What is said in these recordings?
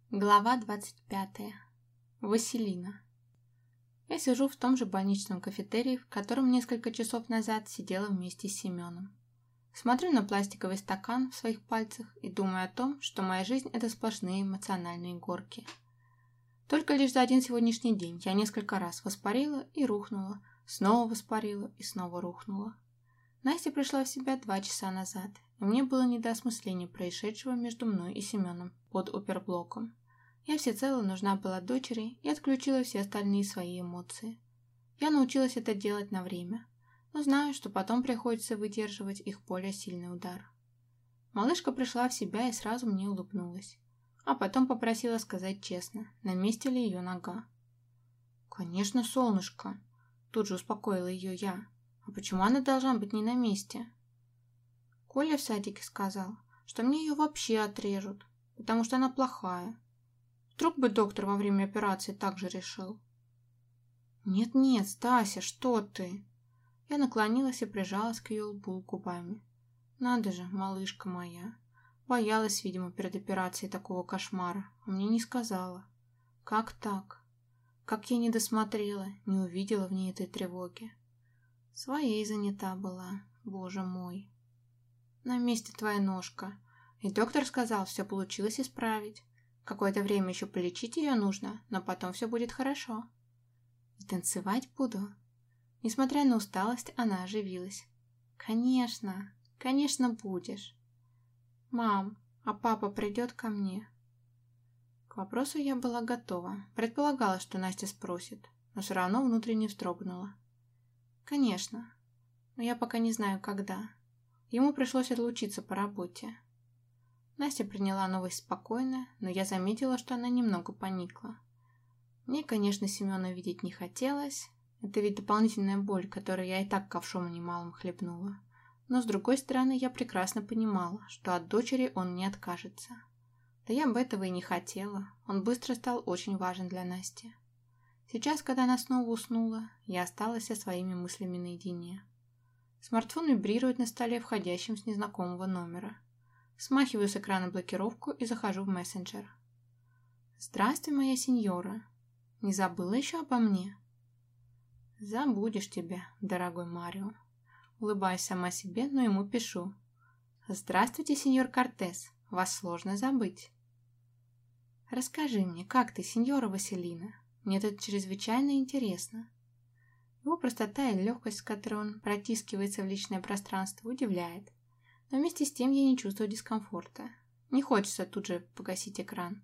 Глава 25. Василина. Я сижу в том же больничном кафетерии, в котором несколько часов назад сидела вместе с Семеном. Смотрю на пластиковый стакан в своих пальцах и думаю о том, что моя жизнь – это сплошные эмоциональные горки. Только лишь за один сегодняшний день я несколько раз воспарила и рухнула, снова воспарила и снова рухнула. Настя пришла в себя 2 часа назад, и мне было не до осмысления происшедшего между мной и Семеном под оперблоком. Я всецело нужна была дочери и отключила все остальные свои эмоции. Я научилась это делать на время, но знаю, что потом приходится выдерживать их более сильный удар. Малышка пришла в себя и сразу мне улыбнулась, а потом попросила сказать честно, на месте ли ее нога. «Конечно, солнышко!» Тут же успокоила ее я. «А почему она должна быть не на месте?» Коля в садике сказал, что мне ее вообще отрежут, потому что она плохая. Вдруг бы доктор во время операции так же решил. «Нет-нет, Стася, что ты?» Я наклонилась и прижалась к ее лбу губами. «Надо же, малышка моя. Боялась, видимо, перед операцией такого кошмара, а мне не сказала. Как так? Как я не досмотрела, не увидела в ней этой тревоги. Своей занята была, боже мой. На месте твоя ножка. И доктор сказал, все получилось исправить. Какое-то время еще полечить ее нужно, но потом все будет хорошо. И танцевать буду». Несмотря на усталость, она оживилась. «Конечно, конечно будешь. Мам, а папа придет ко мне?» К вопросу я была готова. Предполагала, что Настя спросит, но все равно внутренне вздрогнула. «Конечно, но я пока не знаю, когда. Ему пришлось отлучиться по работе». Настя приняла новость спокойно, но я заметила, что она немного поникла. Мне, конечно, Семена видеть не хотелось. Это ведь дополнительная боль, которую я и так ковшом немалым хлебнула. Но, с другой стороны, я прекрасно понимала, что от дочери он не откажется. Да я бы этого и не хотела. Он быстро стал очень важен для Насти. Сейчас, когда она снова уснула, я осталась со своими мыслями наедине. Смартфон вибрирует на столе входящим с незнакомого номера. Смахиваю с экрана блокировку и захожу в мессенджер. «Здравствуй, моя сеньора. Не забыла еще обо мне?» «Забудешь тебя, дорогой Марио». Улыбаюсь сама себе, но ему пишу. «Здравствуйте, сеньор Кортес. Вас сложно забыть». «Расскажи мне, как ты, сеньора Василина? Мне это чрезвычайно интересно». Его простота и легкость, с которой он протискивается в личное пространство, удивляет. Но вместе с тем я не чувствую дискомфорта. Не хочется тут же погасить экран.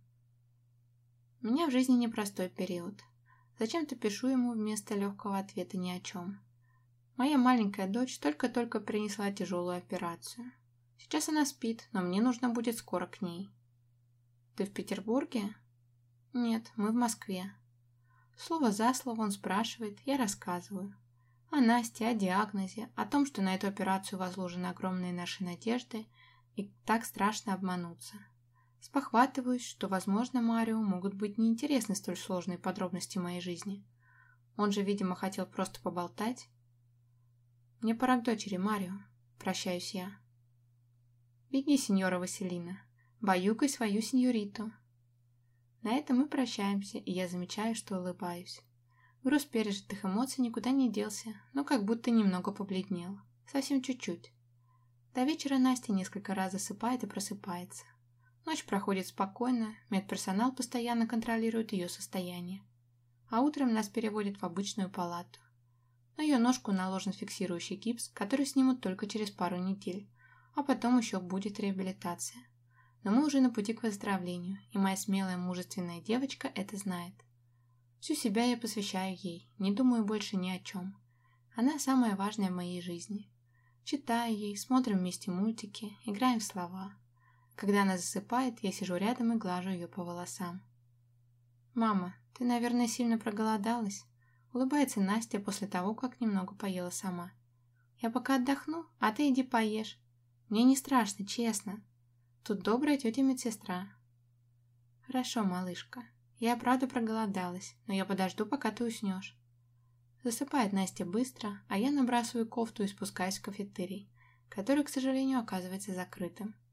У меня в жизни непростой период. Зачем-то пишу ему вместо легкого ответа ни о чем. Моя маленькая дочь только-только перенесла тяжелую операцию. Сейчас она спит, но мне нужно будет скоро к ней. «Ты в Петербурге?» «Нет, мы в Москве». Слово за слово он спрашивает, я рассказываю. О Насте, о диагнозе, о том, что на эту операцию возложены огромные наши надежды, и так страшно обмануться. Спохватываюсь, что, возможно, Марио могут быть неинтересны столь сложные подробности моей жизни. Он же, видимо, хотел просто поболтать. «Мне пора к дочери, Марио», — прощаюсь я. «Беги, сеньора Василина, баюкай свою сеньориту». На этом мы прощаемся, и я замечаю, что улыбаюсь. Груз пережитых эмоций никуда не делся, но как будто немного побледнел. Совсем чуть-чуть. До вечера Настя несколько раз засыпает и просыпается. Ночь проходит спокойно, медперсонал постоянно контролирует ее состояние. А утром нас переводят в обычную палату. На ее ножку наложен фиксирующий гипс, который снимут только через пару недель, а потом еще будет реабилитация. Но мы уже на пути к выздоровлению, и моя смелая мужественная девочка это знает. Всю себя я посвящаю ей, не думаю больше ни о чем. Она самая важная в моей жизни. Читаю ей, смотрим вместе мультики, играем в слова. Когда она засыпает, я сижу рядом и глажу ее по волосам. «Мама, ты, наверное, сильно проголодалась?» Улыбается Настя после того, как немного поела сама. «Я пока отдохну, а ты иди поешь. Мне не страшно, честно. Тут добрая тетя медсестра». «Хорошо, малышка. Я правда проголодалась, но я подожду, пока ты уснешь». Засыпает Настя быстро, а я набрасываю кофту и спускаюсь в кафетерий, который, к сожалению, оказывается закрытым.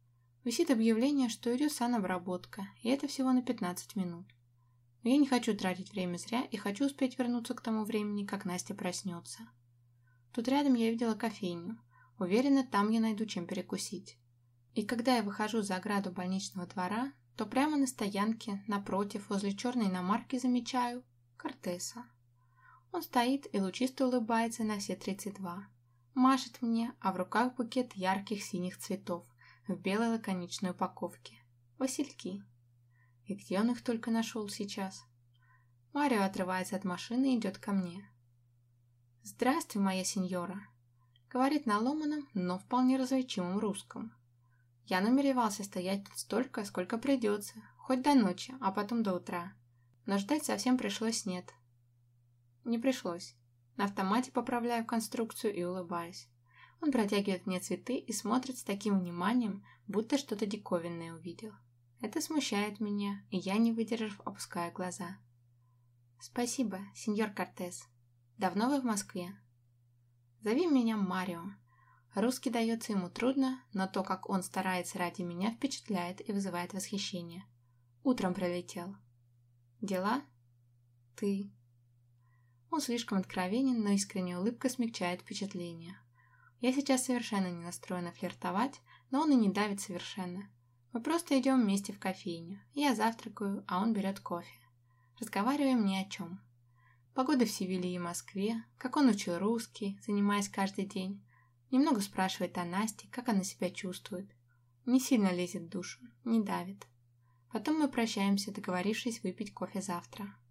Висит объявление, что идет санобработка, и это всего на 15 минут. Но я не хочу тратить время зря и хочу успеть вернуться к тому времени, как Настя проснется. Тут рядом я видела кофейню. Уверена, там я найду чем перекусить. И когда я выхожу за ограду больничного двора, то прямо на стоянке, напротив, возле черной иномарки замечаю Кортеса. Он стоит и лучисто улыбается на все 32. Машет мне, а в руках букет ярких синих цветов в белой лаконичной упаковке. Васильки. И где он их только нашел сейчас? Марио отрывается от машины и идет ко мне. «Здравствуй, моя сеньора», — говорит на ломаном, но вполне различимом русском. Я намеревался стоять тут столько, сколько придется, хоть до ночи, а потом до утра. Но ждать совсем пришлось нет. Не пришлось. На автомате поправляю конструкцию и улыбаюсь. Он протягивает мне цветы и смотрит с таким вниманием, будто что-то диковинное увидел. Это смущает меня, и я, не выдержав, опускаю глаза. «Спасибо, сеньор Кортес. Давно вы в Москве?» «Зови меня Марио». Русский дается ему трудно, но то, как он старается ради меня, впечатляет и вызывает восхищение. Утром прилетел. «Дела?» «Ты?» Он слишком откровенен, но искренняя улыбка смягчает впечатление. Я сейчас совершенно не настроена флиртовать, но он и не давит совершенно. Мы просто идем вместе в кофейню. Я завтракаю, а он берет кофе. Разговариваем ни о чем. Погода в Севилье и Москве, как он учил русский, занимаясь каждый день. Немного спрашивает о Насте, как она себя чувствует. Не сильно лезет в душу, не давит. Потом мы прощаемся, договорившись выпить кофе завтра.